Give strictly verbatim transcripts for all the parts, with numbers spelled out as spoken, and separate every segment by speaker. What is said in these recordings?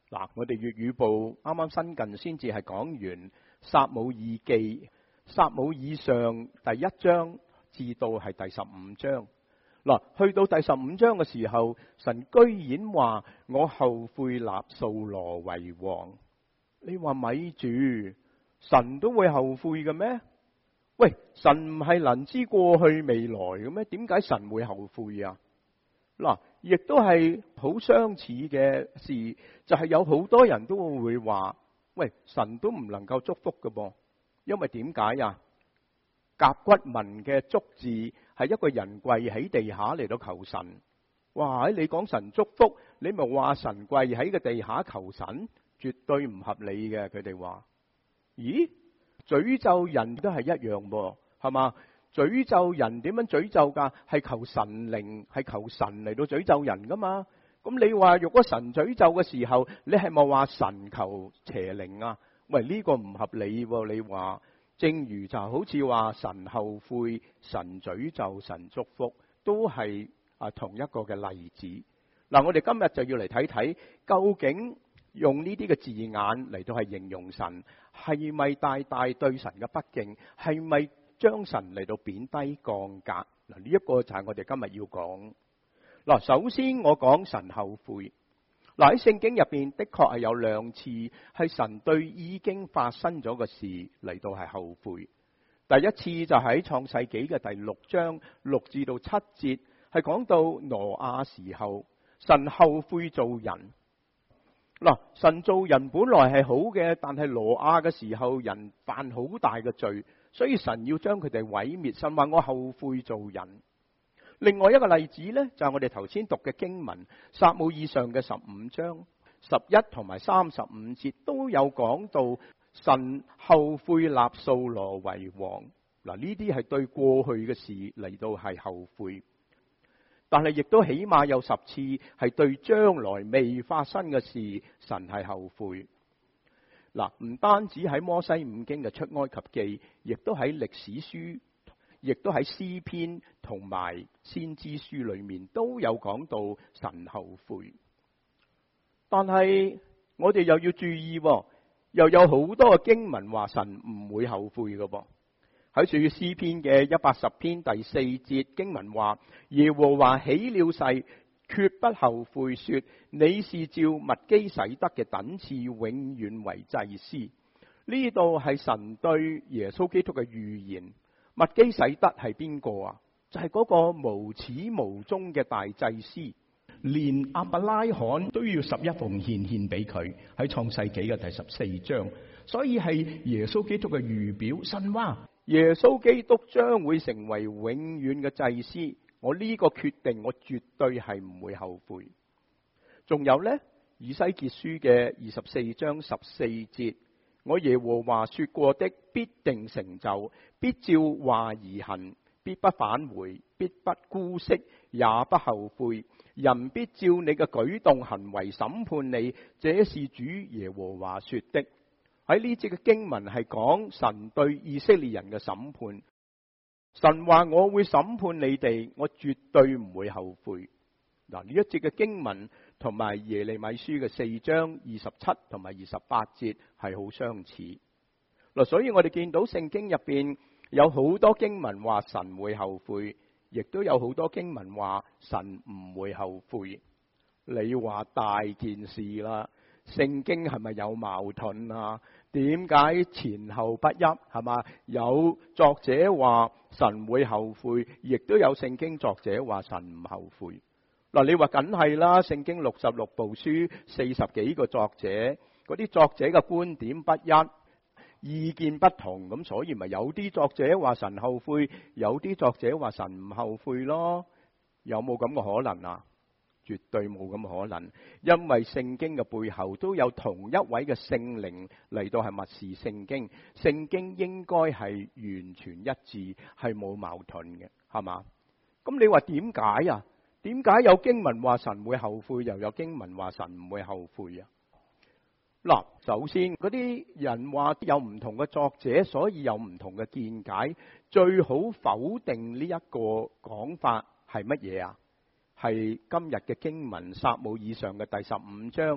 Speaker 1: 嗱，我哋粵語部啱啱新近先至係講完撒母耳記、撒母耳上第一章至到係第十五章。嗱，去到第十五章嘅時候，神居然話我後悔立掃羅為王。你話咪住，神都會後悔嘅咩？喂，神唔係能知過去未來嘅咩？點解神會後悔啊？嗱，亦都係好相似嘅事，就係有好多人都會話，喂，神都唔能夠祝福嘅噃，因為點解啊？甲骨文嘅祝字係一個人跪喺地下嚟到求神。哇！你講神祝福，你咪話神跪喺個地下求神，絕對唔合理嘅。佢哋話，咦？詛咒人都係一樣噃，係嘛？詛咒人點樣詛咒噶？係求神靈，係求神嚟到詛咒人噶嘛？咁你話如果神詛咒嘅時候，你係咪話神求邪靈啊？喂，呢個唔合理喎！你話，正如就好似話神後悔、神詛咒、神祝福，都係啊同一個嘅例子。嗱，我哋今日就要嚟睇睇，究竟用呢啲嘅字眼嚟到係形容神，係咪大大對神嘅不敬？係咪將神嚟到貶低降格？嗱，呢一個就係我哋今日要講。嗱，首先我講神後悔。嗱，喺聖經入邊的確係有兩次係神對已經發生咗嘅事嚟到係後悔。第一次就喺創世紀嘅第六章六至到七節，係講到挪亞時候，神後悔做人。嗱，神做人本來係好嘅，但係挪亞嘅時候人犯好大嘅罪，所以神要將佢哋毀滅。神話我後悔做人。另外一個例子呢，就係我哋頭先讀嘅經文，撒母耳上嘅十五章十一同埋三十五節都有講到神後悔立掃羅為王。嗱，呢啲係對過去嘅事嚟到係後悔，但係亦都起碼有十次係對將來未發生嘅事，神係後悔。嗱，唔單止喺摩西五經嘅出埃及記，亦都喺歷史書，亦都喺詩篇同埋先知書裏面都有講到神後悔。但係我哋又要注意，又有好多嘅經文話神唔會後悔嘅噃。喺屬於詩篇嘅一百十篇第四節經文話，耶和華起了誓，決不後悔，說你是照麥基洗德嘅等次永遠為祭司。呢度係神對耶穌基督嘅預言。麥基洗德係邊個啊？就係、是、嗰個無始無終嘅大祭司，連亞伯拉罕都要十一奉獻獻俾佢，喺創世紀嘅第十四章。所以係耶穌基督嘅預表。神話耶穌基督將會成為永遠嘅祭司，我呢個決定我絕對係唔會後悔。仲有呢，以西結書嘅二十四章十四節，我耶和華說過的必定成就，必照話而行，必不返回，必不姑息，也不後悔。人必照你嘅舉動行為審判你，這是主耶和華說的。喺呢節嘅經文係講神對以色列人嘅審判。神話我會審判你哋，我絕對唔會後悔。嗱，呢一節嘅經文同埋耶利米書嘅四章二十七同埋二十八節係好相似。嗱，所以我哋見到聖經入邊有好多經文話神會後悔，亦都有好多經文話神唔會後悔。你話大件事啦，聖經係咪有矛盾啊？點解前後不一？係嘛？有作者話神會後悔，亦都有聖經作者話神唔後悔。嗱，你話梗係啦，聖經六十六部書，四十幾個作者，嗰啲作者嘅觀點不一，意見不同，咁所以咪有啲作者話神後悔，有啲作者話神唔後悔咯。有冇咁嘅可能啊？絕對冇咁可能，因為聖經嘅背後都有同一位嘅聖靈嚟到係默示聖經，聖經應該係完全一致，係冇矛盾嘅，係嘛？咁你話點解啊？點解有經文話神會後悔，又有經文話神唔會後悔啊？嗱，首先嗰啲人話有唔同嘅作者，所以有唔同嘅見解，最好否定呢一個講法係乜嘢啊？係今日嘅經文撒母耳上嘅第十五章，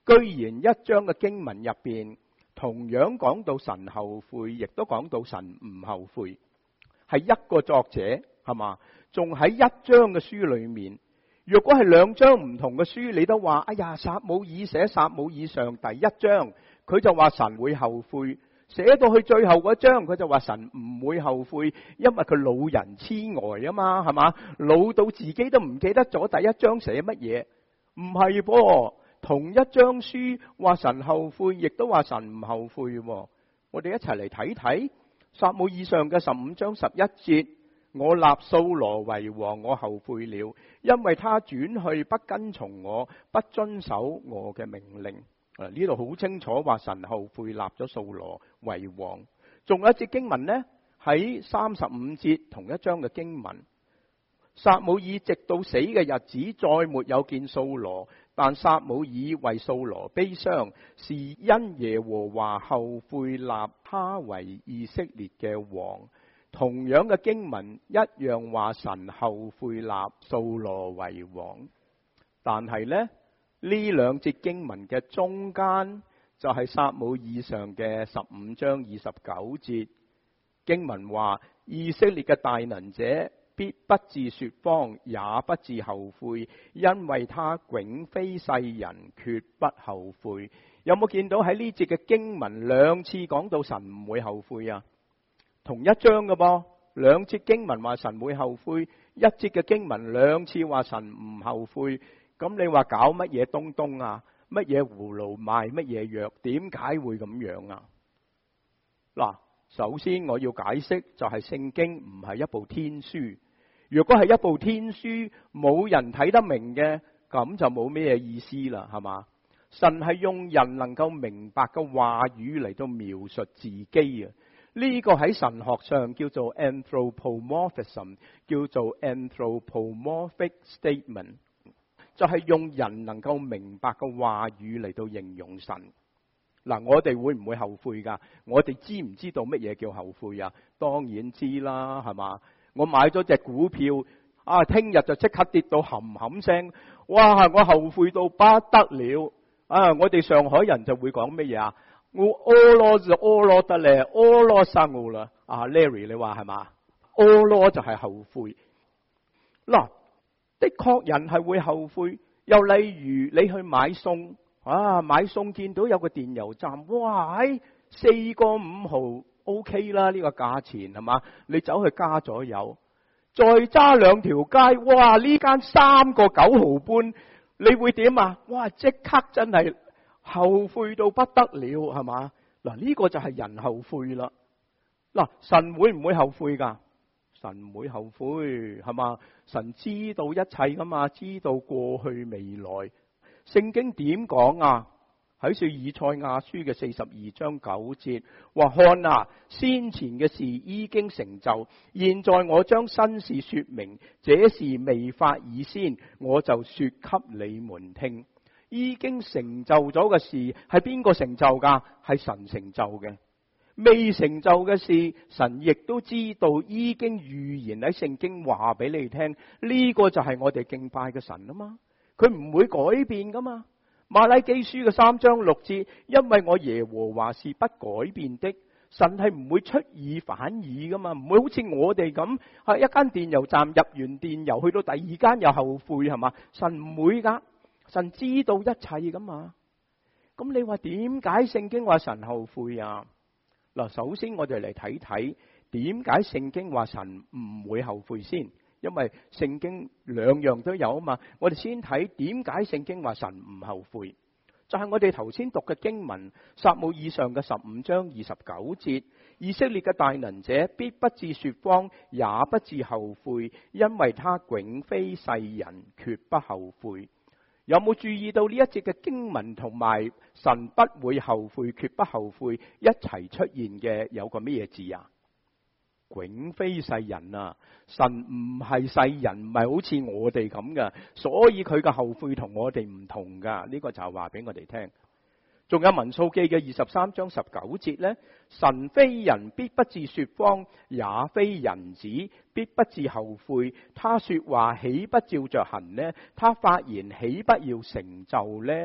Speaker 1: 居然一章嘅經文入邊，同樣講到神後悔，亦都講到神唔後悔，係一個作者，係嘛？仲喺一章嘅書裏面。若果係兩章唔同嘅書，你都話，哎呀，撒母耳寫撒母耳上第一章，佢就話神會後悔；寫到去最後嗰章，佢就話神唔會後悔，因為佢老人痴呆啊嘛，係嘛？老到自己都唔記得咗第一章寫乜嘢。唔係噃，同一章書話神後悔，亦都話神唔後悔。我哋一齊嚟睇睇撒母耳上嘅十五章十一節。我立掃羅為王，我後悔了，因為他轉去不跟從我，不遵守我嘅命令。啊，呢度好清楚話神後悔立咗掃羅為王。仲有一節經文呢，喺三十五節同一章嘅經文，撒母耳直到死嘅日子再沒有見掃羅，但撒母耳為掃羅悲傷，是因耶和華後悔立他為以色列嘅王。同樣嘅經文一樣話神後悔立掃羅為王，但係呢，呢兩節經文嘅中間就係撒母耳上嘅十五章二十九節經文話，以色列嘅大能者必不致說謊，也不致後悔，因為他迥非世人，決不後悔。有冇見到喺呢節嘅經文兩次講到神唔會後悔啊？同一章嘅噃，兩節經文話神會後悔，一節嘅經文兩次話神唔後悔。咁你話搞乜嘢東東啊？乜嘢葫蘆賣乜嘢藥？點解會咁樣啊？嗱，首先我要解釋就係聖經唔係一部天書。如果係一部天書，冇人睇得明嘅，咁就冇咩意思啦，係嘛？神係用人能夠明白嘅話語嚟到描述自己啊。呢個喺神學上叫做 anthropomorphism， 叫做 anthropomorphic statement， 就係用人能夠明白嘅話語嚟到形容神。嗱，我哋會唔會後悔噶？我哋知唔知道乜嘢叫後悔啊？當然知啦，係嘛？我買咗隻股票，啊，聽日就即刻跌到冚冚聲，哇！我後悔到不得了啊！我哋上海人就會講乜嘢啊？我屙囉就屙囉得咧，屙囉生我啦。啊 Larry 你話係嘛？屙囉就係後悔。嗱，的確人係會後悔。又例如你去買餸，啊買餸見到有個電油站，哇，四個五毫 OK 啦，呢個價錢係嘛？你走去加咗油，再揸兩條街，哇，呢間三個九毫半，你會點啊？哇，即刻真係後悔到不得了，係嘛？嗱，呢個就係人後悔啦。嗱，神會唔會後悔噶？神唔會後悔，係嘛？神知道一切噶嘛，知道過去未來。聖經點講啊？喺說以賽亞書嘅四十二章九節，話看啊，先前嘅事已經成就，現在我將新事說明，這事未發以先，我就說給你們聽。已經成就咗嘅事係邊個成就噶？係神成就嘅。未成就嘅事，神亦都知道，已經預言喺聖經話俾你聽。呢個就係我哋敬拜嘅神啊嘛，佢唔會改變噶嘛。馬拉基書嘅三章六節，因為我耶和華是不改變的，神係唔會出爾反爾噶嘛，唔會好似我哋咁，係一間電油站入完電油去到第二間又後悔，係嘛？神唔會噶。神知道一切噶嘛？咁你話點解聖經話神後悔啊？嗱，首先我哋嚟睇睇點解聖經話神唔會後悔先，因為聖經兩樣都有啊嘛。我哋先睇點解聖經話神唔後悔，就係我哋頭先讀嘅經文撒母耳上嘅十五章二十九節，以色列嘅大能者必不致說謊，也不致後悔，因為他迥非世人，決不後悔。有冇注意到呢一節嘅經文同埋神不會後悔，決不後悔一齊出現嘅有個咩嘢字啊？迥非世人啊！神唔係世人，唔係好似我哋咁噶，所以佢嘅後悔同我哋唔同噶。呢個就係話俾我哋聽。仲有民數記嘅二十三章十九節呢，神非人，必不致說謊，也非人子，必不致後悔。他說話豈不照着行呢？他發言豈不要成就呢？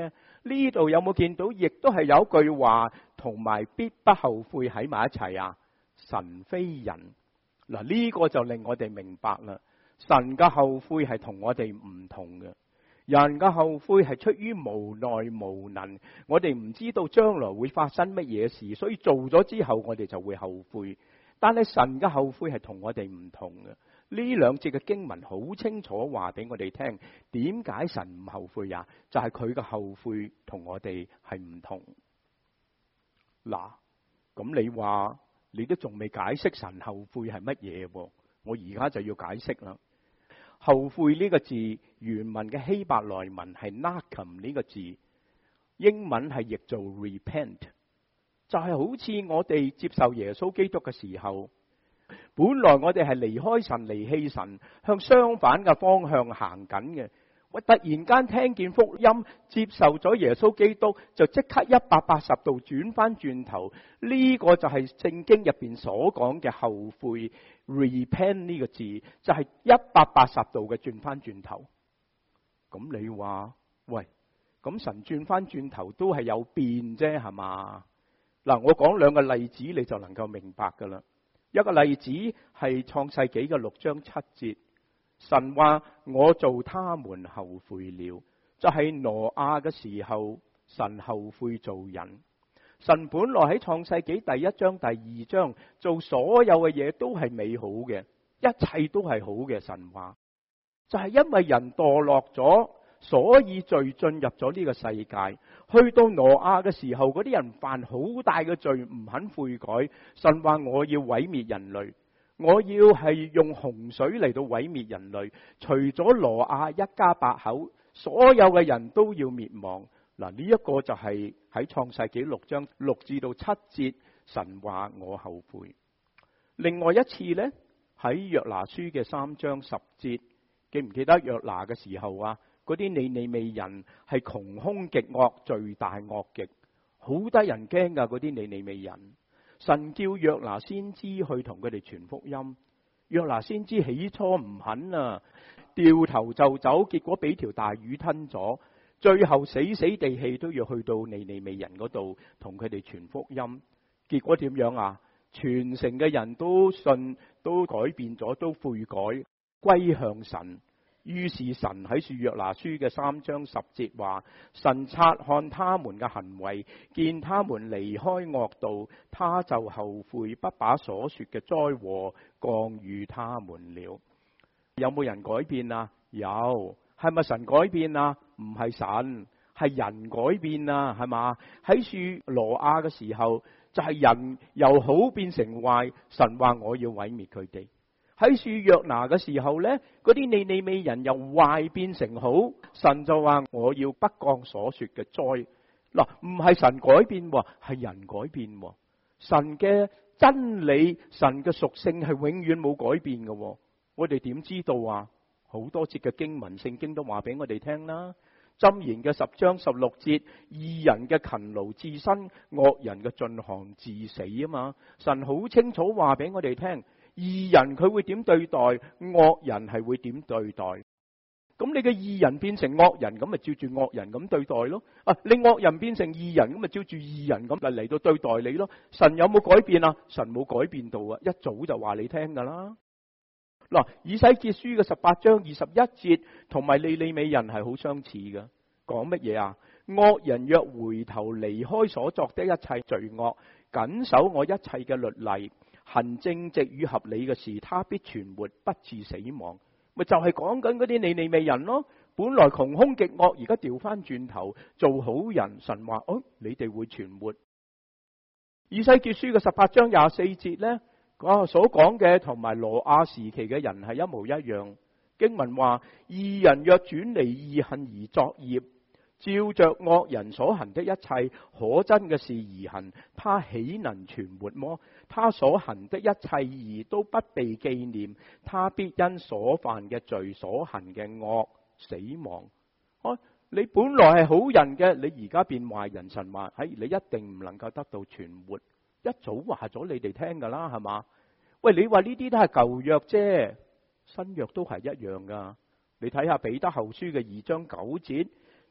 Speaker 1: 呢度有冇見到？亦都係有句話同埋必不後悔喺埋一齊啊！神非人。嗱，呢個就令我哋明白啦。神嘅後悔係同我哋唔同嘅。人嘅後悔係出於無奈無能，我哋唔知道將來會發生乜嘢事，所以做咗之後我哋就會後悔。但係神嘅後悔係同我哋唔同嘅。呢兩節嘅經文好清楚話俾我哋聽，點解神唔後悔呀？就係佢嘅後悔同我哋係唔同。嗱，咁你話你都仲未解釋神後悔係乜嘢？我而家就要解釋啦。後悔呢個字原文嘅希伯來文係 nakam 呢個字，英文係譯做 repent， 就係好似我哋接受耶穌基督嘅時候，本來我哋係離開神、離棄神，向相反嘅方向行緊嘅。我突然間聽見福音，接受咗耶穌基督，就即刻一百八十度轉翻轉頭。呢個就係聖經入邊所講嘅後悔 repent 呢個字，就係一百八十度嘅轉翻轉頭。咁你話喂，咁神轉翻轉頭都係有變啫，係嘛？嗱，我講兩個例子你就能夠明白噶啦。一個例子係創世紀嘅六章七節。神話我做他們後悔了，就係挪亞嘅時候，神後悔做人。神本來喺創世紀第一章、第二章做所有嘅嘢都係美好嘅，一切都係好嘅。神話就係因為人墮落咗，所以罪進入咗呢個世界。去到挪亞嘅時候，嗰啲人犯好大嘅罪，唔肯悔改。神話我要毀滅人類。我要係用洪水嚟到毀滅人類，除咗挪亞一家八口，所有嘅人都要滅亡。嗱，呢一個就係喺創世紀六章六至到七節，神話我後悔。另外一次呢，喺約拿書嘅三章十節，記唔記得約拿嘅時候啊？嗰啲尼尼微人係窮凶極惡，罪大惡極，好得人驚噶。嗰啲尼尼微人。神叫約拿先知去同佢哋傳福音，約拿先知起初唔肯啊，掉頭就走，結果俾條大魚吞咗，最後死死地氣都要去到尼尼微人嗰度同佢哋傳福音。結果點樣啊？全城嘅人都信，都改變咗，都悔改歸向神。於是神喺書約拿書嘅三章十節話：神察看他們嘅行為，見他們離開惡道，他就後悔，不把所說嘅災禍降與他們了。有冇人改變啊？有。係咪神改變啊？唔係神，係人改變啊，係嘛？喺書挪亞嘅時候，就係、是、人由好變成壞，神話我要毀滅佢哋。喺書約拿嘅時候呢，嗰啲尼尼微人由壞變成好，神就話我要不降所說嘅災。嗱，唔係神改變，係人改變。神嘅真理、神嘅屬性係永遠冇改變嘅。我哋點知道啊？好多節嘅經文，聖經都話俾我哋聽啦。箴言嘅十章十六節，義人嘅勤勞致生，惡人嘅進項致死啊嘛。神好清楚話俾我哋聽。義人佢會點對待，惡人係會點對待。咁你嘅義人變成惡人，咁咪照住惡人咁對待咯。啊，你惡人變成義人，咁咪照住義人咁嚟嚟到對待你咯。神有冇改變啊？神冇改變到啊，一早就話你聽噶啦。嗱，以西結書嘅十八章二十一節，同埋尼尼微人係好相似嘅。講乜嘢啊？惡人若回頭離開所作的一切罪惡，謹守我一切嘅律例，行正直與合理嘅事，他必存活，不致死亡。咪就係講緊嗰啲尼尼微人咯。本來窮凶極惡，而家調翻轉頭做好人。神話哦，你哋會存活。以西結書嘅十八章廿四節呢，啊所講嘅同埋挪亞時期嘅人係一模一樣。經文話：義人若轉離義行而作業，照着惡人所行的一切可憎嘅事而行，他豈能存活麼？他所行的一切義都不被紀念，他必因所犯嘅罪、所行嘅惡死亡。啊，你本來係好人嘅，你而家變壞人，神話喺你一定唔能夠得到存活。一早話咗你哋聽噶啦，係嘛？喂，你話呢啲都係舊約啫，新約都係一樣噶。你睇下彼得後書嘅二章九節。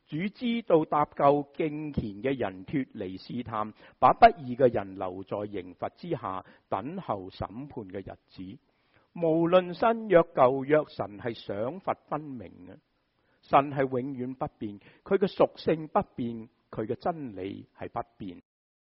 Speaker 1: 主知道搭救敬虔嘅人脫離試探，把不義嘅人留在刑罰之下，等候審判嘅日子。無論新約舊約，神係賞罰分明嘅，神係永遠不變，佢嘅屬性不變，佢嘅真理係不變。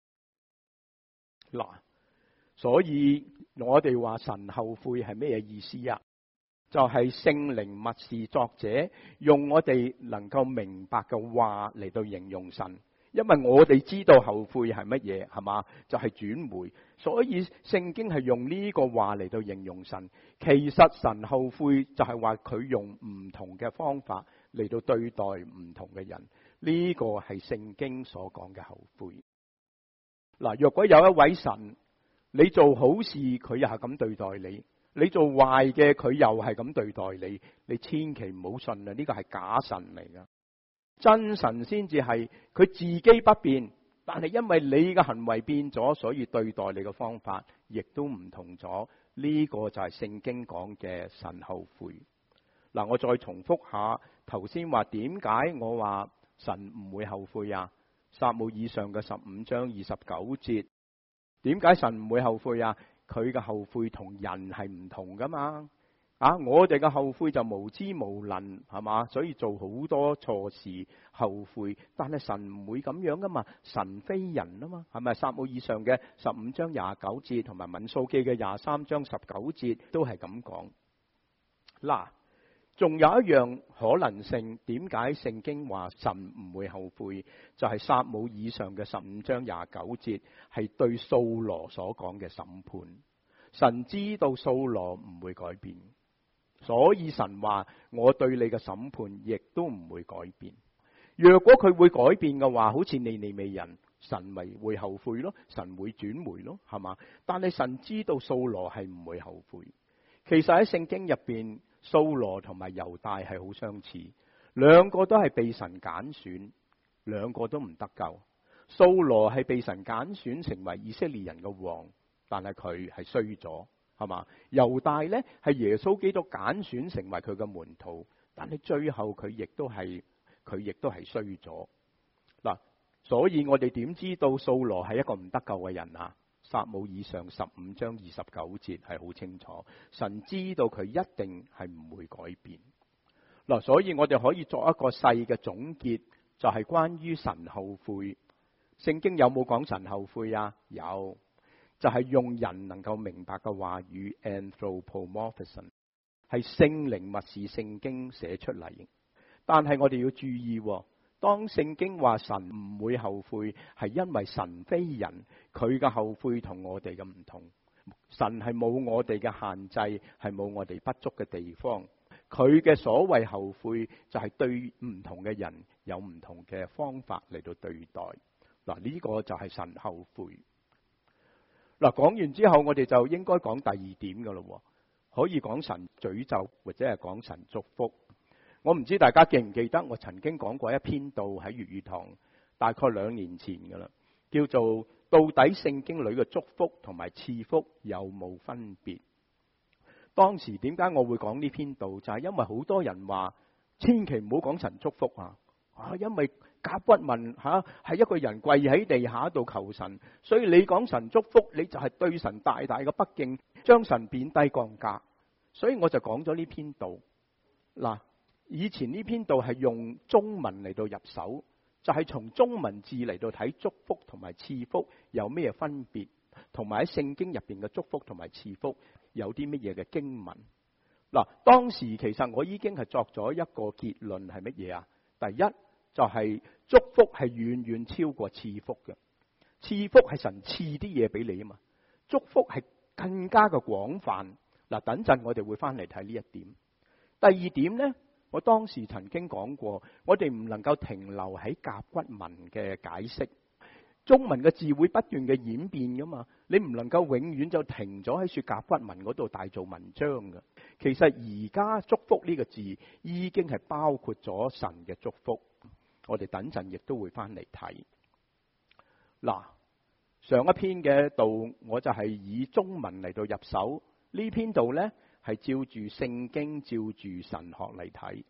Speaker 1: 嗱，所以我哋話神後悔係咩意思啊？就係聖靈默示作者用我哋能夠明白嘅話嚟到形容神，因為我哋知道後悔係乜嘢，係嘛？就係轉回，所以聖經係用呢個話嚟到形容神。其實神後悔就係話佢用唔同嘅方法嚟到對待唔同嘅人，呢個係聖經所講嘅後悔。嗱，若果有一位神，你做好事佢又係咁對待你，你做壞嘅佢又係咁對待你，你千祈唔好信啊！呢個係假神嚟噶，真神先至係佢自己不變，但係因為你嘅行為變咗，所以對待你嘅方法亦都唔同咗。呢個就係聖經講嘅神後悔。嗱，我再重複下頭先話點解我話神唔會後悔啊？撒母耳上嘅十五章二十九節，點解神唔會後悔啊？佢嘅後悔同人係唔同噶嘛？啊，我哋嘅後悔就無知無能，係嘛？所以做好多錯事後悔，但係神唔會咁樣噶嘛？神非人啊嘛？係咪？撒母耳上嘅十五章廿九節同埋民數記嘅廿三章十九節都係咁講。嗱，仲有一樣可能性，點解聖經話神唔會後悔？就係撒母耳上嘅十五章廿九節係對掃羅所講嘅審判。神知道掃羅唔會改變，所以神話我對你嘅審判亦都唔會改變。若果佢會改變嘅話，好似尼尼微人，神咪會後悔咯，神會轉回咯，係嘛？但係神知道掃羅係唔會後悔。其實喺聖經入邊，掃羅同埋猶大係好相似，兩個都係被神揀選，兩個都唔得救。掃羅係被神揀選成為以色列人嘅王，但係佢係衰咗，係嘛？猶大呢係耶穌基督揀選成為佢嘅門徒，但係最後佢亦都係佢亦都係衰咗。嗱，所以我哋點知道掃羅係一個唔得救嘅人啊？撒母耳上十五章二十九節係好清楚，神知道佢一定係唔會改變。嗱，所以我哋可以作一個細嘅總結，就係關於神後悔。聖經有冇講神後悔啊？有，就係用人能夠明白嘅話語 anthropomorphism， 係聖靈默示聖經寫出嚟。但係我哋要注意，當聖經話神唔會後悔，係因為神非人，佢嘅後悔同我哋嘅唔同。神係冇我哋嘅限制，係冇我哋不足嘅地方。佢嘅所謂後悔就係對唔同嘅人有唔同嘅方法嚟到對待。嗱，呢個就係神後悔。嗱，講完之後，我哋就應該講第二點噶咯。可以講神詛咒，或者係講神祝福。我唔知大家記唔記得，我曾經講過一篇道喺粵語堂，大概兩年前噶啦，叫做到底聖經裏嘅祝福同埋賜福有冇分別？當時點解我會講呢篇道？就係因為好多人話，千祈唔好講神祝福啊！啊，因為甲骨文吓係一個人跪喺地下度求神，所以你講神祝福，你就係對神大大嘅不敬，將神貶低降價。所以我就講咗呢篇道。嗱，以前呢篇道係用中文嚟到入手，就係從中文字嚟到睇祝福同埋賜福有咩分別，同埋喺聖經入邊嘅祝福同埋賜福有啲乜嘢嘅經文。嗱，當時其實我已經係作咗一個結論，係乜嘢啊？第一就係祝福係遠遠超過賜福嘅，賜福係神賜啲嘢俾你啊嘛，祝福係更加嘅廣泛。嗱，等陣我哋會翻嚟睇呢一點。第二點呢，我當時曾經講過，我哋唔能夠停留喺甲骨文嘅解釋，中文嘅字會不斷嘅演變噶嘛，你唔能夠永遠就停咗喺說甲骨文嗰度大做文章噶。其實而家祝福呢個字已經係包括咗神嘅祝福，我哋等陣亦都會翻嚟睇。嗱，上一篇嘅道我就係以中文嚟到入手，呢篇道呢係照住聖經照住神學嚟睇。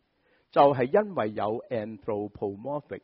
Speaker 1: 就係因為有 anthropomorphic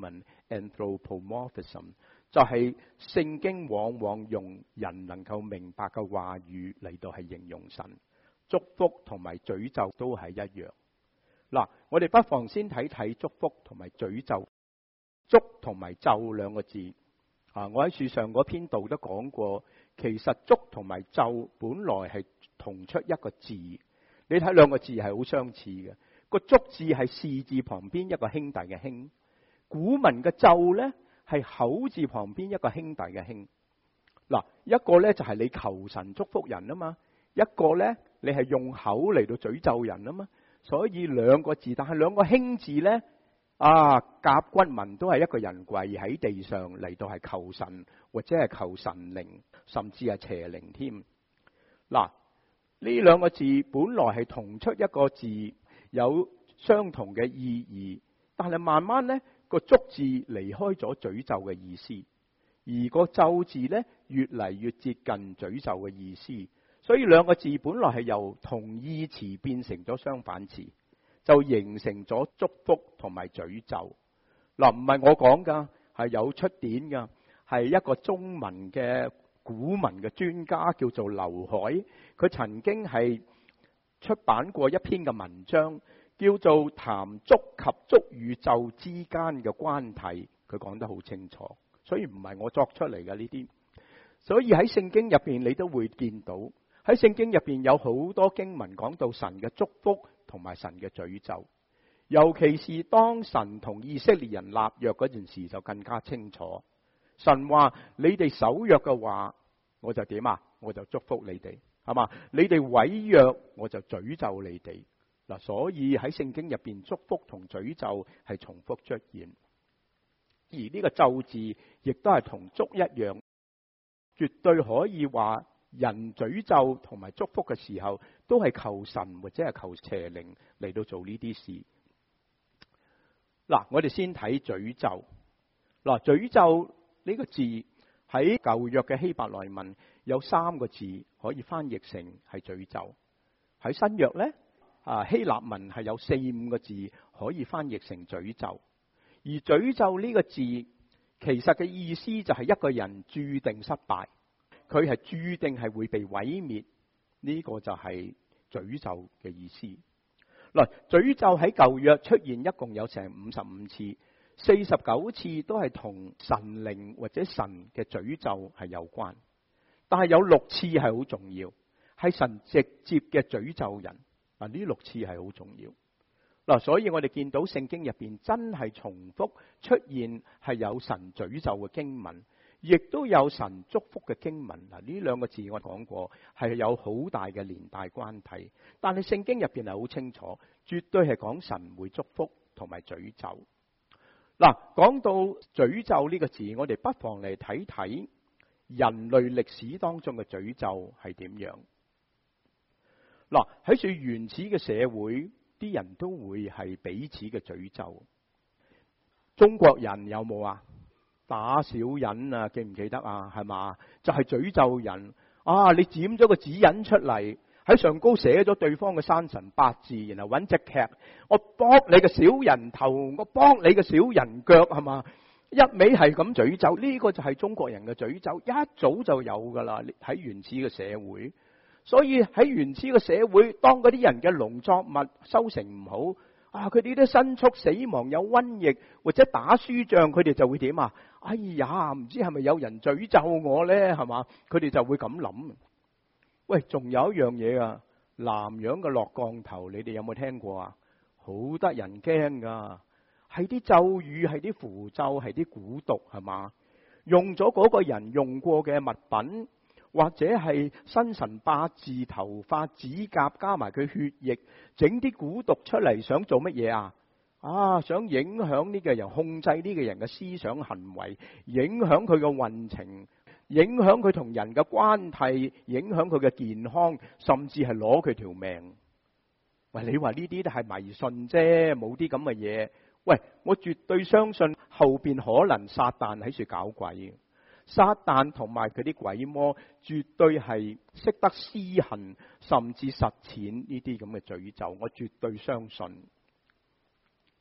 Speaker 1: statement、anthropomorphism， 就係聖經往往用人能夠明白嘅話語嚟到係形容神。祝福同埋詛咒都係一樣。嗱，我哋不妨先睇睇祝福同埋詛咒。祝同埋咒兩個字啊，我喺樹上嗰篇道都講過，其實祝同埋咒本來係同出一個字。你睇兩個字係好相似嘅。個祝字係士字旁邊一個兄弟嘅兄，古文嘅咒呢係口字旁邊一個兄弟嘅兄。嗱，一個呢就係你求神祝福人啊嘛，一個呢你係用口嚟到詛咒人啊嘛，所以兩個字，但係兩個兄字呢，啊甲骨文都係一個人跪喺地上嚟到係求神，或者係求神靈，甚至係邪靈添。嗱，呢兩個字本來係同出一個字，有相同嘅意義，但係慢慢呢個祝字離開咗詛咒嘅意思，而個咒字呢越嚟越接近詛咒嘅意思。所以兩個字本來係由同義詞變成咗相反詞，就形成咗祝福同埋詛咒。嗱，唔係我講噶，係有出典噶，係一個中文嘅古文嘅專家叫做劉海，佢曾經係出版過一篇嘅文章，叫做談祝及祝與咒之間嘅關係，佢講得好清楚，所以唔係我作出嚟嘅呢啲。所以喺聖經入邊你都會見到，喺聖經入邊有好多經文講到神嘅祝福同埋神嘅詛咒，尤其是當神同以色列人立約嗰陣時就更加清楚。神話你哋守約嘅話，我就點啊？我就祝福你哋，係嘛？你哋違約，我就詛咒你哋。嗱，所以喺聖經入邊，祝福同詛咒係重複出現，而呢個咒字亦都係同祝一樣，絕對可以話人詛咒同埋祝福嘅時候，都係求神或者係求邪靈嚟到做呢啲事。嗱，我哋先睇詛咒。嗱，詛咒呢個字喺舊約嘅希伯來文有三個字可以翻譯成係詛咒，喺新約呢，啊希臘文係有四五個字可以翻譯成詛咒。而詛咒呢個字其實嘅意思就係一個人注定失敗，佢係注定係會被毀滅，呢個就係詛咒嘅意思。嗱，詛咒喺舊約出現一共有成五十五次，四十九次都係同神靈或者神嘅詛咒係有關，但係有六次係好重要，係神直接嘅詛咒人。嗱，呢六次係好重要。嗱，所以我哋見到聖經入邊真係重複出現係有神詛咒嘅經文，亦都有神祝福嘅經文。嗱，呢兩個字我講過係有好大嘅連帶關係，但係聖經入邊係好清楚，絕對係講神會祝福同埋詛咒。嗱，講到詛咒呢個字，我哋不妨嚟睇睇人類歷史當中嘅詛咒係點樣。嗱，喺最原始嘅社會，啲人都會係彼此嘅詛咒。中國人有冇啊？打小人啊，記唔記得啊？係嘛？就係詛咒人啊！你剪咗個指引出嚟，喺上高寫咗對方嘅生辰八字，然後揾隻劇，我剝你嘅小人頭，我剝你嘅小人腳，係嘛？一味係咁詛咒，呢個就係中國人嘅詛咒，一早就有噶啦。喺原始嘅社會，所以喺原始嘅社會，當嗰啲人嘅農作物收成唔好啊，佢哋啲牲畜死亡，有瘟疫或者打輸仗，佢哋就會點啊？哎呀，唔知係咪有人詛咒我呢？係嘛？佢哋就會咁諗。喂，仲有一樣嘢啊，南洋嘅落降頭，你哋有冇聽過啊？好得人驚噶，係啲咒語，係啲符咒，係啲蠱毒，係嘛？用咗嗰個人用過嘅物品，或者係生辰八字、頭髮、指甲，加埋佢血液，整啲蠱毒出嚟，想做乜嘢啊？啊，想影響呢個人，控制呢個人嘅思想行為，影響佢嘅運程，影響佢同人嘅關係，影響佢嘅健康，甚至係攞佢條命。喂，你話呢啲都係迷信啫，冇啲咁嘅嘢。喂，我絕對相信後邊可能撒旦喺處搞鬼。撒旦同埋佢啲鬼魔絕對係識得施行，甚至實踐呢啲咁嘅詛咒，我絕對相信。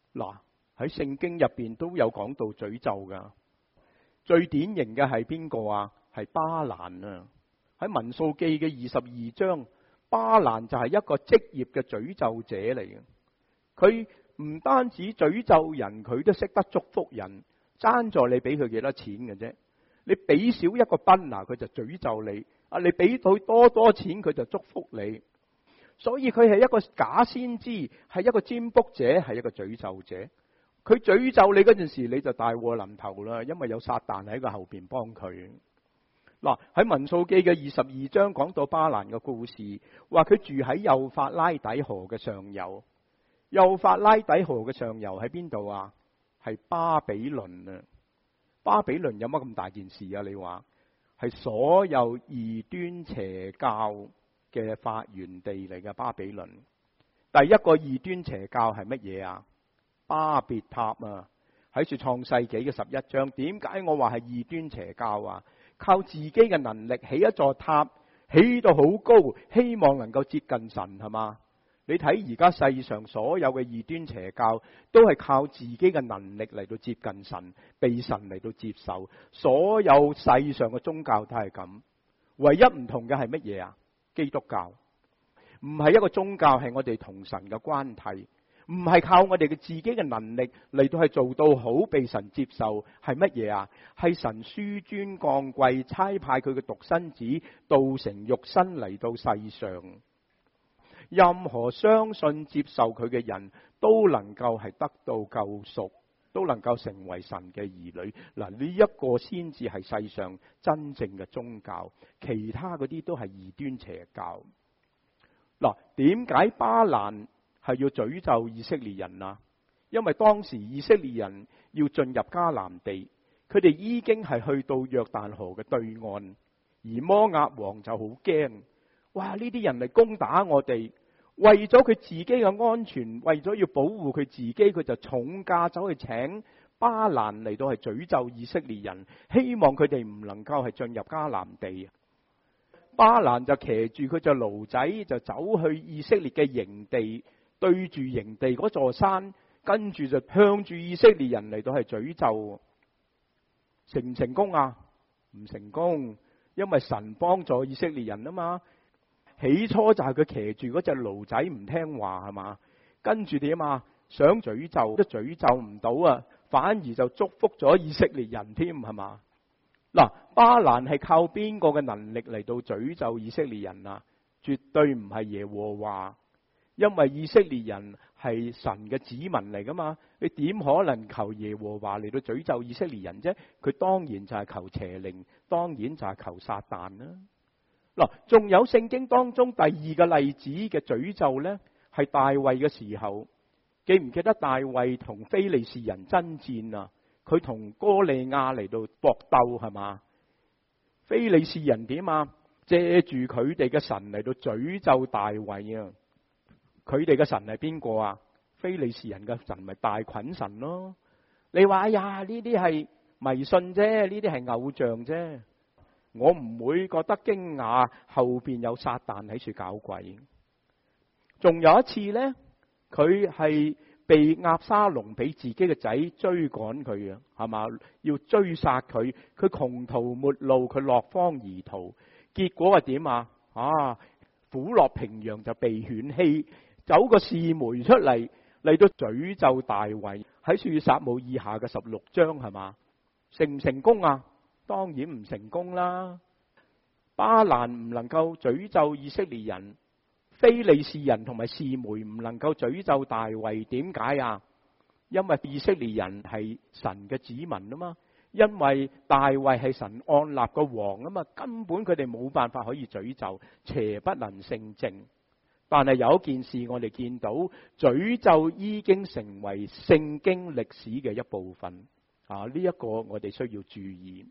Speaker 1: 嗱，喺聖經入邊都有講到詛咒噶，最典型嘅係邊個啊？係巴蘭啊！喺民數記嘅二十二章，巴蘭就係一個職業嘅詛咒者嚟嘅。佢唔單止詛咒人，佢都識得祝福人。爭在你俾佢幾多錢嘅啫？你俾少一個賓嗱，佢就詛咒你；啊，你俾佢多多錢，佢就祝福你。所以佢係一個假先知，係一個占卜者，係一個詛咒者。佢詛咒你嗰陣時，你就大禍臨頭啦，因為有撒旦喺個後邊幫佢。嗱，喺民數記嘅二十二章講到巴蘭嘅故事，話佢住喺幼發拉底河嘅上游。幼發拉底河嘅上游喺邊度啊？係巴比倫啊！巴比倫有乜咁大件事啊？你話係所有異端邪教嘅發源地嚟嘅巴比倫。第一個異端邪教係乜嘢啊？巴別塔啊！喺住創世紀嘅十一章，點解我話係異端邪教啊？靠自己嘅能力起一座塔，起到好高，希望能夠接近神，係嘛？你睇而家世上所有嘅異端邪教，都係靠自己嘅能力嚟到接近神，被神嚟到接受。所有世上嘅宗教都係咁，唯一唔同嘅係乜嘢啊？基督教唔係一個宗教，係我哋同神嘅關係，唔係靠我哋嘅自己嘅能力嚟到係做到好被神接受，係乜嘢啊？係神紆尊降貴，差派佢嘅獨生子道成肉身嚟到世上。任何相信接受佢嘅人都能夠係得到救贖，都能夠成為神嘅兒女。嗱，呢一個先至係世上真正嘅宗教，其他嗰啲都係異端邪教。嗱，點解巴蘭係要詛咒以色列人啊？因為當時以色列人要進入迦南地，佢哋已經係去到約旦河嘅對岸，而摩押王就好驚。哇！呢啲人嚟攻打我哋，為咗佢自己嘅安全，為咗要保護佢自己，佢就重價走去請巴蘭嚟到係詛咒以色列人，希望佢哋唔能夠係進入迦南地。巴蘭就騎住佢隻驢仔，就走去以色列嘅營地，對住營地嗰座山，跟住就向住以色列人嚟到係詛咒。成唔成功啊？唔成功，因為神幫助以色列人啊嘛。起初就係佢騎住嗰隻驢仔唔聽話，係嘛？跟住點啊？想詛咒都詛咒唔到啊，反而就祝福咗以色列人添，係嘛？嗱，巴蘭係靠邊個嘅能力嚟到詛咒以色列人啊？絕對唔係耶和華，因為以色列人係神嘅子民嚟噶嘛，你點可能求耶和華嚟到詛咒以色列人啫？佢當然就係求邪靈，當然就係求撒旦啦。嗱，仲有聖經當中第二個例子嘅詛咒呢，係大衛嘅時候，記唔記得大衛同非利士人爭戰啊？佢同哥利亞嚟到搏鬥，係嘛？非利士人點啊？借住佢哋嘅神嚟到詛咒大衛啊！佢哋嘅神係邊個啊？非利士人嘅神咪大袞神咯？你話哎呀，呢啲係迷信啫，呢啲係偶像啫。我唔會覺得驚訝，後邊有撒旦喺處搞鬼。仲有一次呢，佢係被押沙龍俾自己嘅仔追趕佢啊，係嘛？要追殺佢，佢窮途末路，佢落荒而逃，結果係點啊？啊，虎落平陽就被犬欺，走個示每出嚟嚟到詛咒大衛，喺書撒母耳下嘅十六章，係嘛？成唔成功啊？當然唔成功啦！巴蘭唔能夠詛咒以色列人，非利士人同埋示每唔能夠詛咒大衛，點解啊？因為以色列人係神嘅子民啊嘛，因為大衛係神按立個王啊嘛，根本佢哋冇辦法可以詛咒，邪不能勝正。但係有一件事我哋見到，詛咒已經成為聖經歷史嘅一部分啊！呢一個我哋需要注意。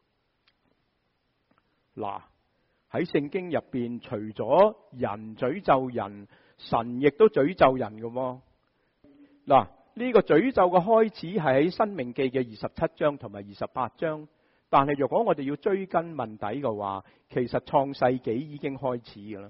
Speaker 1: 嗱，喺聖經入邊，除咗人詛咒人，神亦都詛咒人嘅喎。嗱，呢個詛咒嘅開始係喺申命記嘅二十七章同埋二十八章，但係如果我哋要追根問底嘅話，其實創世紀已經開始㗎啦。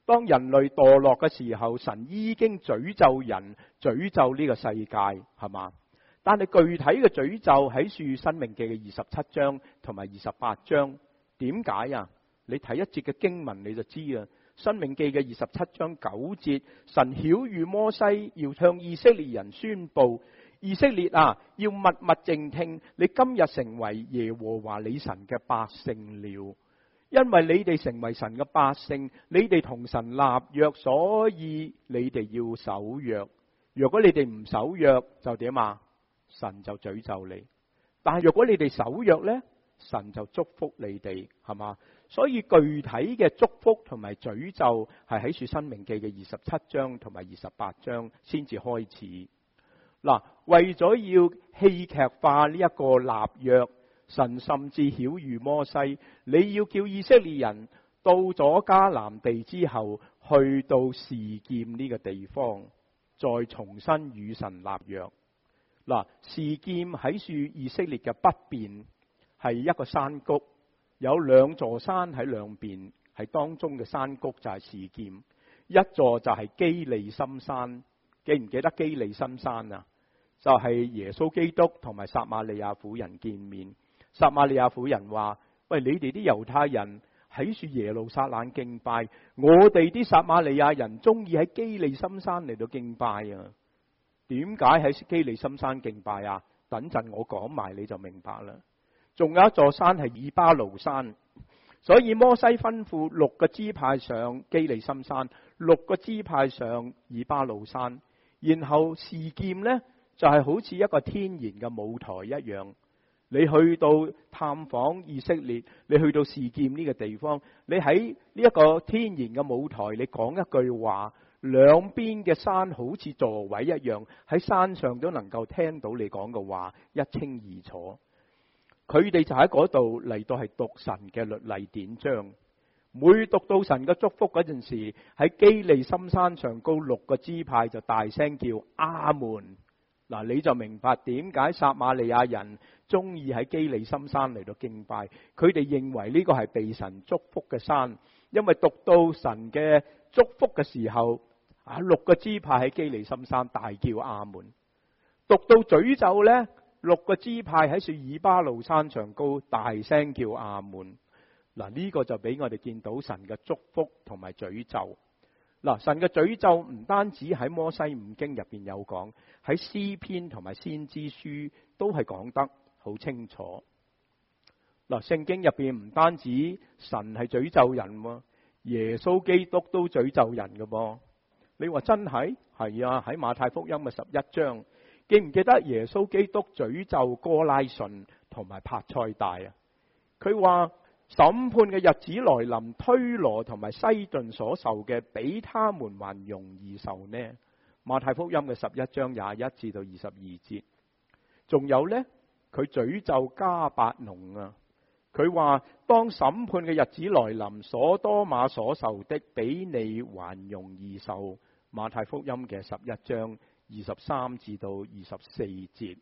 Speaker 1: 當人類墮落嘅時候，神已經詛咒人，詛咒呢個世界，係嘛？但係具體嘅詛咒喺《申命記》嘅二十七章同埋二十八章。點解啊？你睇一節嘅經文你就知啊。《申命記》嘅二十七章九節，神曉諭摩西要向以色列人宣布：以色列啊，要默默靜聽，你今日成為耶和華你神嘅百姓了。因為你哋成為神嘅百姓，你哋同神立約，所以你哋要守約。如果你哋唔守約，就點啊？神就詛咒你。但係如果你哋守約呢，神就祝福你哋，係嘛？所以具體嘅祝福同埋詛咒係喺《申命記》嘅二十七章同埋二十八章先至開始。嗱，為咗要戲劇化呢一個立約，神甚至曉諭摩西，你要叫以色列人到咗迦南地之後，去到示劍呢個地方，再重新與神立約。嗱，示劍喺處以色列嘅北邊，係一個山谷，有兩座山喺兩邊，係當中嘅山谷就係示劍，一座就係基利心山。記唔記得基利心山啊？就係耶穌基督同埋撒瑪利亞婦人見面。撒瑪利亞婦人話：喂，你哋啲猶太人喺處耶路撒冷敬拜，我哋啲撒瑪利亞人中意喺基利心山嚟到敬拜啊！點解喺基利心山敬拜啊？等陣我講埋你就明白啦。仲有一座山係以巴路山，所以摩西吩咐六個支派上基利心山，六個支派上以巴路山，然後示劍呢，就係好似一個天然嘅舞台一樣。你去到探訪以色列，你去到示劍呢個地方，你喺呢一個天然嘅舞台，你講一句話，兩邊嘅山好似座位一樣，喺山上都能夠聽到你講嘅話，一清二楚。佢哋就喺嗰度嚟到係讀神嘅律例典章。每讀到神嘅祝福嗰陣時，喺基利心山上高六個支派就大聲叫阿門。嗱，你就明白點解撒瑪利亞人中意喺基利心山嚟到敬拜。佢哋認為呢個係被神祝福嘅山，因為讀到神嘅祝福嘅時候，啊，六個支派喺基利心山大叫阿門。讀到詛咒呢，六個支派喺樹以巴路山上高大聲叫阿門。嗱，呢個就俾我哋見到神嘅祝福同埋詛咒。嗱，神嘅詛咒唔單止喺摩西五經入邊有講，喺詩篇同埋先知書都係講得好清楚。嗱，聖經入邊唔單止神係詛咒人，耶穌基督都詛咒人㗎噃。你話真係？係啊，喺馬太福音嘅十一章，記唔記得耶穌基督詛咒哥拉汛同埋帕賽大啊？佢話審判嘅日子來臨，推羅同埋西頓所受嘅，比他們還容易受呢？馬太福音嘅十一章廿一至到二十二節。仲有呢，佢詛咒迦百農啊！佢話當審判嘅日子來臨，所多瑪所受的，比你還容易受。馬太福音嘅十一章二十三至到二十四節。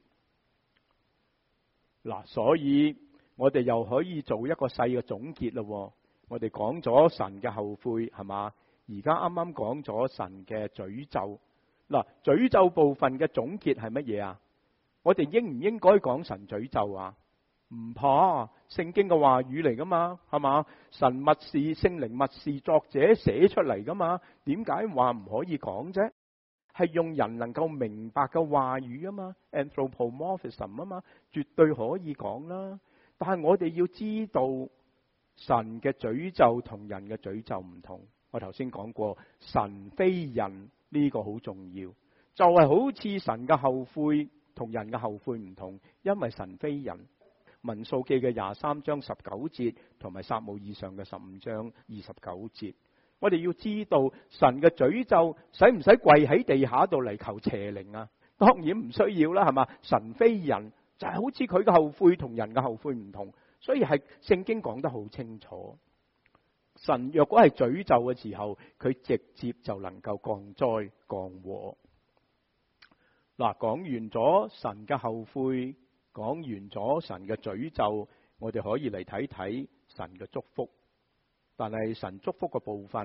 Speaker 1: 嗱，所以我哋又可以做一個細嘅總結咯。我哋講咗神嘅後悔，係嘛？而家啱啱講咗神嘅詛咒。嗱，詛咒部分嘅總結係乜嘢啊？我哋應唔應該講神詛咒啊？唔怕，聖經嘅話語嚟噶嘛，係嘛？神默示，聖靈默示，作者寫出嚟噶嘛？點解話唔可以講啫？係用人能夠明白嘅話語啊嘛 ，anthropomorphism 啊嘛，絕對可以講啦。但係我哋要知道神嘅詛咒同人嘅詛咒唔同。我頭先講過，神非人呢個好重要，就係好似神嘅後悔同人嘅後悔唔同，因為神非人。民數記嘅廿三章十九節同埋撒母耳上嘅十五章二十九節，我哋要知道神嘅詛咒使唔使跪喺地下度嚟求邪靈啊？當然唔需要啦，係嘛？神非人，就係好似佢嘅後悔同人嘅後悔唔同，所以係聖經講得好清楚。神若果係詛咒嘅時候，佢直接就能夠降災降禍。嗱，講完咗神嘅後悔，講完咗神嘅詛咒，我哋可以嚟睇睇神嘅祝福。但係神祝福嘅部分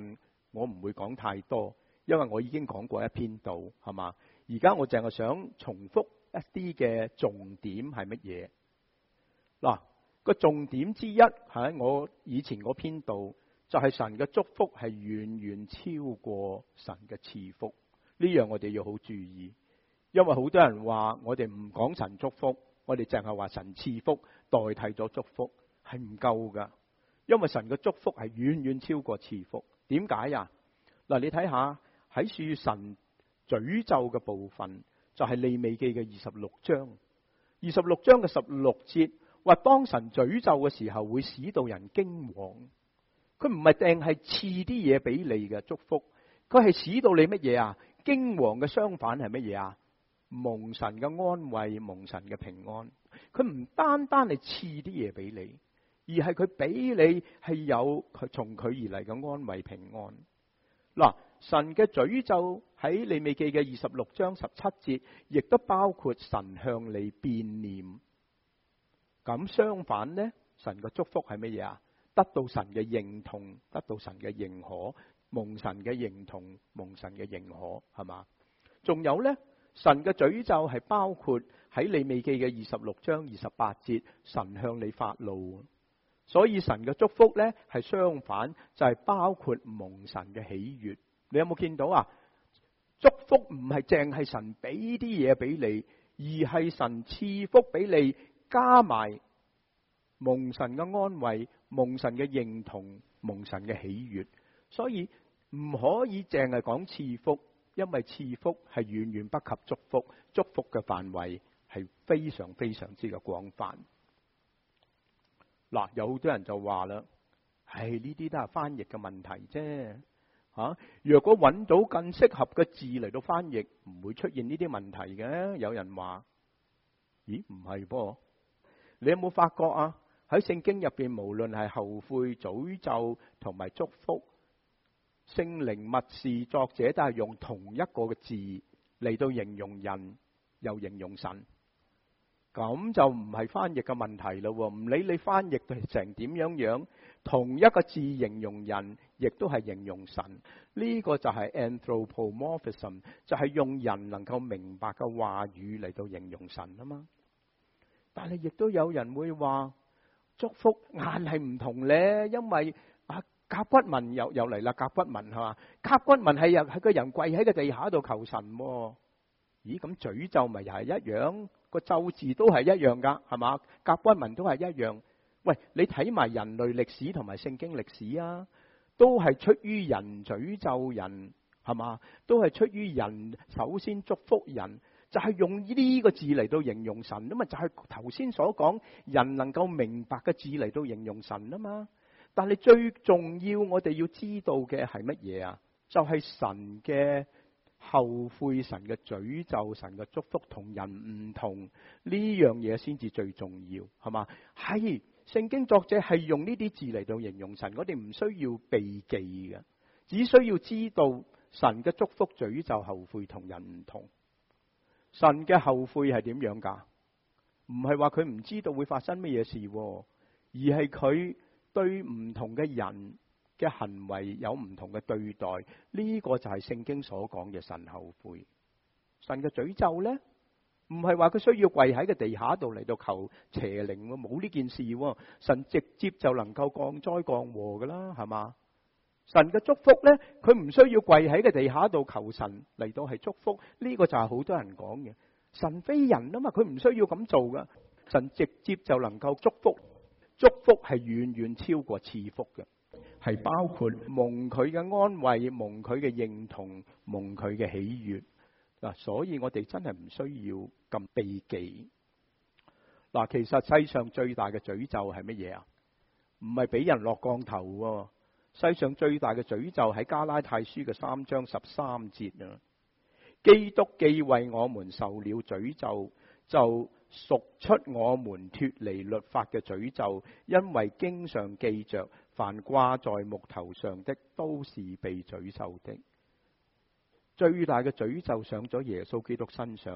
Speaker 1: 我唔會講太多，因為我已經講過一篇道，係嘛？而家我淨係想重複一啲嘅重點係乜嘢？嗱，個重點之一喺我以前嗰篇道，就係神嘅祝福係遠遠超過神嘅賜福。呢樣我哋要好注意，因為好多人話我哋唔講神祝福，我哋淨係話神賜福代替咗祝福，係唔夠噶。因為神嘅祝福係遠遠超過賜福。點解呀？嗱，你睇下喺書神詛咒嘅部分，就係利未記嘅二十六章，二十六章嘅十六節話，當神詛咒嘅時候會使到人驚惶。佢唔係淨係賜啲嘢俾你嘅祝福，佢係使到你乜嘢啊？驚惶嘅相反係乜嘢啊？蒙神嘅安慰，蒙神嘅平安。佢唔單單係賜啲嘢俾你，而係佢俾你係有佢從佢而嚟嘅安慰平安。嗱，神嘅詛咒喺利未記嘅二十六章十七節，亦都包括神向你變念。咁相反呢，神嘅祝福係乜嘢啊？得到神嘅認同，得到神嘅認可，蒙神嘅認同，蒙神嘅認可，係嘛？仲有呢，神嘅詛咒係包括喺利未記嘅二十六章二十八節，神向你發怒。所以神嘅祝福呢係相反，就係包括蒙神嘅喜悅。你有冇見到啊？祝福唔係淨係神俾啲嘢俾你，而係神賜福俾你，加埋蒙神嘅安慰，蒙神嘅認同，蒙神嘅喜悅。所以唔可以淨係講賜福，因為賜福係遠遠不及祝福，祝福嘅範圍係非常非常之嘅廣泛。嗱，有好多人就話啦，係呢啲都係翻譯嘅問題啫。吓、啊，若果揾到更適合嘅字嚟到翻譯，唔會出現呢啲問題嘅。有人話，咦，唔係噃？你有冇發覺啊？喺聖經入邊，無論係後悔、詛咒同埋祝福，聖靈默示作者都係用同一個嘅字嚟到形容人，又形容神。咁就唔係翻譯嘅問題咯，唔理你翻譯成點樣樣，同一個字形容人，亦都係形容神。呢個就係 anthropomorphism， 就係用人能夠明白嘅話語嚟到形容神啊嘛。但係亦都有人會話，祝福硬係唔同咧，因為啊甲骨文又又嚟啦，甲骨文係嘛？甲骨文係人係個人跪喺個地下度求神。咦，咁詛咒咪又係一樣？個咒字都係一樣噶，係嘛？甲骨文都係一樣。喂，你睇埋人類歷史同埋聖經歷史啊，都係出於人詛咒人，係嘛？都係出於人首先祝福人，就係用呢個字嚟到形容神啊嘛，就係頭先所講人能夠明白嘅字嚟到形容神啊嘛。但係最重要，我哋要知道嘅係乜嘢啊？就係神嘅後悔，神嘅詛咒，神嘅祝福同人唔同，呢樣嘢先至最重要，係嘛？係聖經作者係用呢啲字嚟到形容神，我哋唔需要避忌嘅，只需要知道神嘅祝福、詛咒、後悔同人唔同。神嘅後悔係點樣噶？唔係話佢唔知道會發生乜嘢事，而係佢對唔同嘅人嘅行為有唔同嘅對待，呢個就係聖經所講嘅神後悔。神嘅詛咒呢，唔係話佢需要跪喺個地下度嚟到求邪靈，冇呢件事。神直接就能夠降災降禍噶啦，係嘛？神嘅祝福呢，佢唔需要跪喺個地下度求神嚟到係祝福，呢個就係好多人講嘅。神非人啊嘛，佢唔需要咁做噶，神直接就能夠祝福，祝福係遠遠超過賜福嘅。係包括蒙佢嘅安慰，蒙佢嘅認同，蒙佢嘅喜悅嗱，所以我哋真係唔需要咁避忌嗱。其實世上最大嘅詛咒係乜嘢啊？唔係俾人落降頭，世上最大嘅詛咒喺加拉太書嘅三章十三節啊。基督既為我們受了詛咒，就贖出我們脫離律法嘅詛咒，因為經上記着，凡掛在木頭上的都是被詛咒的。最大嘅詛咒上咗耶穌基督身上，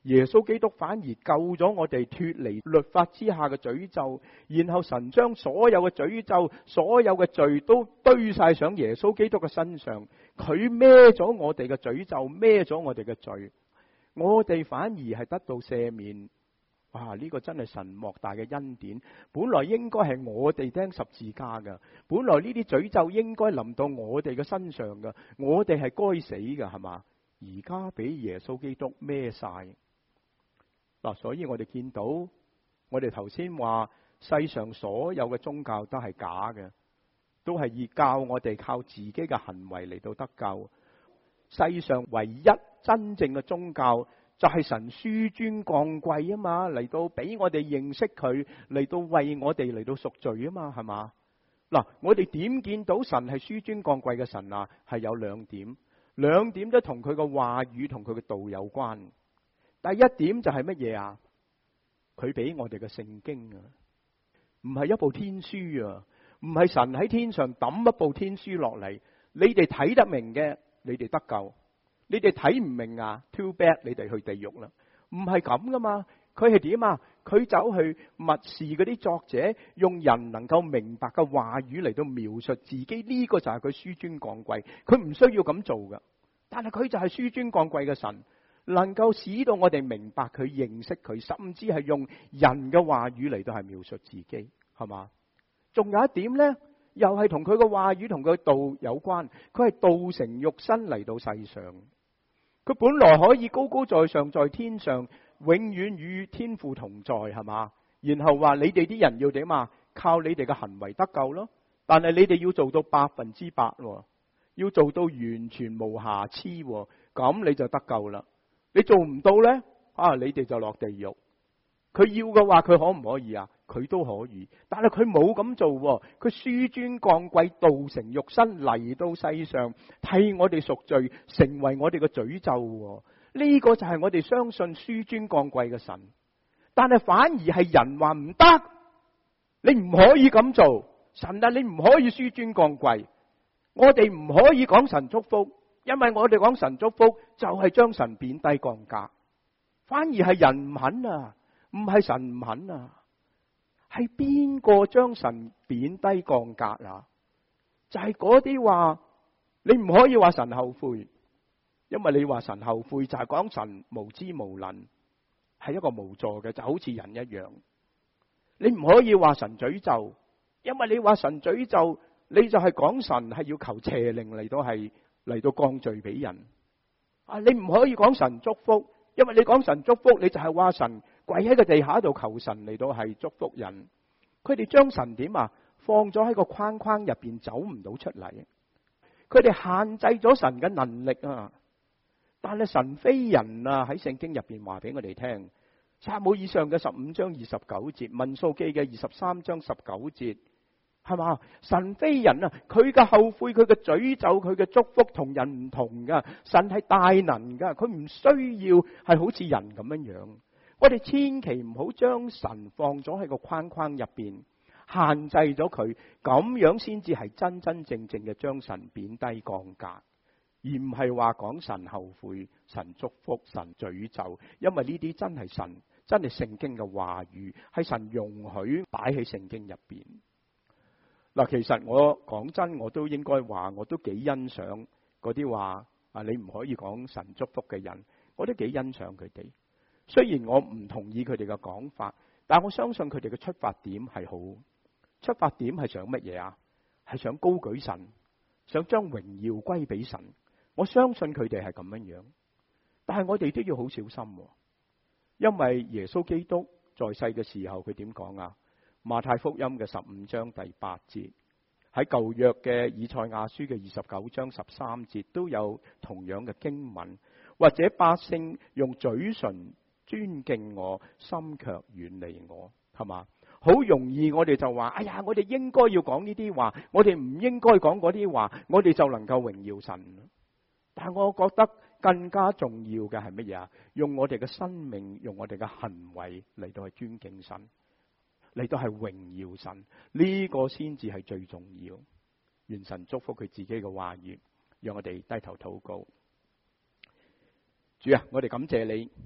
Speaker 1: 耶穌基督反而救咗我哋脫離律法之下嘅詛咒，然後神將所有嘅詛咒、所有嘅罪都堆晒上耶穌基督嘅身上，佢孭咗我哋嘅詛咒，孭咗我哋嘅罪，我哋反而係得到赦免。哇！呢個真係神莫大嘅恩典。本來應該係我哋釘十字架噶，本來呢啲詛咒應該臨到我哋嘅身上噶，我哋係該死噶，係嘛？而家俾耶穌基督孭晒。嗱，所以我哋見到，我哋頭先話世上所有嘅宗教都係假嘅，都係以教我哋靠自己嘅行為嚟到得救。世上唯一真正嘅宗教就係神紆尊降貴啊嘛，嚟到俾我哋認識佢，嚟到為我哋嚟到贖罪啊嘛，係嘛？嗱，我哋點見到神係紆尊降貴嘅神啊？係有兩點，兩點都同佢嘅話語同佢嘅道有關。第一點就係乜嘢啊？佢俾我哋嘅聖經啊，唔係一部天書啊，唔係神喺天上抌一部天書落嚟，你哋睇得明嘅，你哋得救；你哋睇唔明啊 ，too bad， 你哋去地獄啦。唔係咁噶嘛，佢係點啊？佢走去默示嗰啲作者，用人能夠明白嘅話語嚟到描述自己，呢個就係佢紆尊降貴。佢唔需要咁做噶，但係佢就係紆尊降貴嘅神。能夠使到我哋明白佢、認識佢，甚至係用人嘅話語嚟到係描述自己，係嘛？仲有一點呢，又係同佢嘅話語同佢道有關。佢係道成肉身嚟到世上，佢本來可以高高在上，在天上，永遠與天父同在，係嘛？然後話你哋啲人要點啊？靠你哋嘅行為得救咯。但係你哋要做到百分之百，要做到完全無瑕疵，咁你就得救啦。你做唔到呢，啊，你哋就落地獄。佢要嘅話，佢可唔可以啊？佢都可以，但係佢冇咁做。佢紆尊降貴，道成肉身嚟到世上，替我哋贖罪，成為我哋嘅詛咒。呢個就係我哋相信紆尊降貴嘅神。但係反而係人話唔得，你唔可以咁做，神啊，你唔可以紆尊降貴，我哋唔可以講神祝福。因為我哋講神祝福就係將神貶低降格，反而係人唔肯啊，唔係神唔肯啊，係邊個將神貶低降格啊？就係嗰啲話你唔可以話神後悔，因為你話神後悔就係講神無知無能，係一個無助嘅，就好似人一樣。你唔可以話神詛咒，因為你話神詛咒，你就係講神係要求邪靈嚟到係。嚟到降罪俾人啊！你唔可以講神祝福，因為你講神祝福，你就係話神跪喺個地下度求神嚟到係祝福人。佢哋將神點啊？放咗喺個框框入邊，走唔到出嚟。佢哋限制咗神嘅能力啊！但係神非人啊！喺聖經入邊話俾我哋聽，撒母耳上嘅十五章二十九節，民數記嘅二十三章十九節。係嘛？神非人啊！佢嘅後悔、佢嘅詛咒、佢嘅祝福同人唔同噶。神係大能噶，佢唔需要係好似人咁樣樣。我哋千祈唔好將神放咗喺個框框入邊，限制咗佢，咁樣先至係真真正正嘅將神貶低降格，而唔係話講神後悔、神祝福、神詛咒。因為呢啲真係神，真係聖經嘅話語，係神容許擺喺聖經入邊。嗱，其實我講真，我都應該話，我都幾欣賞嗰啲話啊，你唔可以講神祝福嘅人，我都幾欣賞佢哋。雖然我唔同意佢哋嘅講法，但我相信佢哋嘅出發點係好。出發點係想乜嘢啊？係想高舉神，想將榮耀歸俾神。我相信佢哋係咁樣樣，但係我哋都要好小心，因為耶穌基督在世嘅時候，佢點講啊？馬太福音嘅十五章第八節，喺舊約嘅以賽亞書嘅二十九章十三節都有同樣嘅經文。或者百姓用嘴唇尊敬我，心卻遠離我，係嘛？好容易我哋就話，哎呀，我哋應該要講呢啲話，我哋唔應該講嗰啲話，我哋就能夠榮耀神。但係我覺得更加重要嘅係乜嘢啊？用我哋嘅生命，用我哋嘅行為嚟到去尊敬神，嚟到係榮耀神，呢個先至係最重要。願神祝福佢自己嘅話語，讓我哋低頭禱告。主啊，我哋感謝你，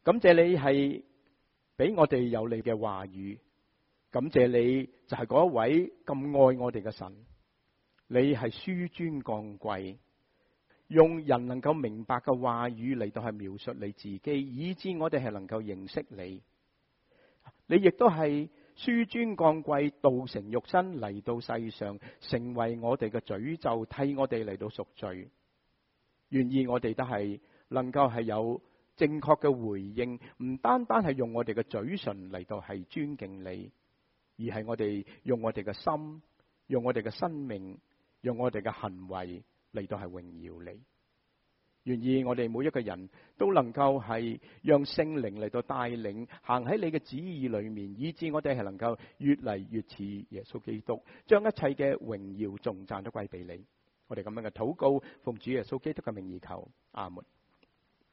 Speaker 1: 感謝你係俾我哋有你嘅話語，感謝你就係嗰一位咁愛我哋嘅神，你係紆尊降貴，用人能夠明白嘅話語嚟到係描述你自己，以致我哋係能夠認識你。你亦都係紆尊降貴，道成肉身嚟到世上，成為我哋嘅詛咒，替我哋嚟到贖罪。願意我哋都係能夠係有正確嘅回應，唔單單係用我哋嘅嘴唇嚟到係尊敬你，而係我哋用我哋嘅心，用我哋嘅生命，用我哋嘅行為嚟到係榮耀你。願意我哋每一個人都能夠係讓聖靈嚟到帶領，行喺你嘅旨意裏面，以致我哋係能夠越嚟越似耶穌基督，將一切嘅榮耀頌讚都歸俾你。我哋咁樣嘅禱告，奉主耶穌基督嘅名義求，阿門。